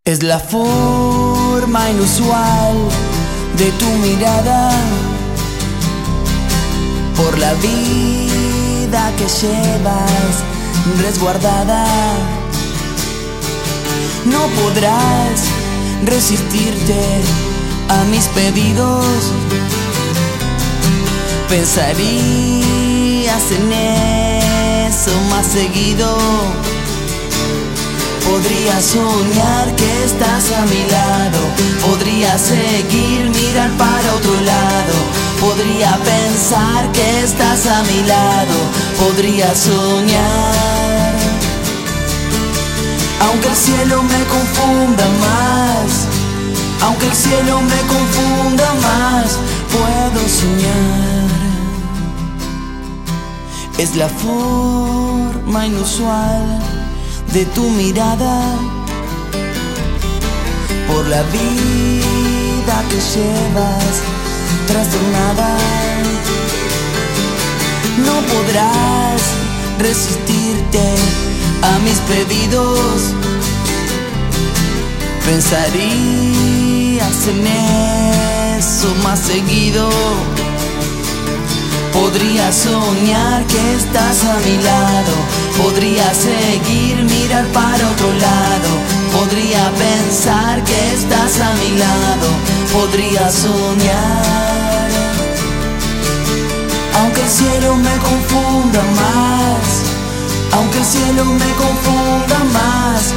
Es la forma inusual de tu mirada por la vida que llevas resguardada. No podrás resistirte a mis pedidos. Pensarías en eso más seguido. Podría soñar que estás a mi lado. Podría seguir, mirar para otro lado. Podría pensar que estás a mi lado. Podría soñar. Aunque el cielo me confunda más, aunque el cielo me confunda más, puedo soñar. Es la forma inusual de tu mirada por la vida que llevas trastornada. No podrás resistirte a mis pedidos. Pensarías en eso más seguido. Podría soñar que estás a mi lado. Podría seguir, mirar para otro lado. Podría pensar que estás a mi lado. Podría soñar. Aunque el cielo me confunda más, aunque el cielo me confunda más,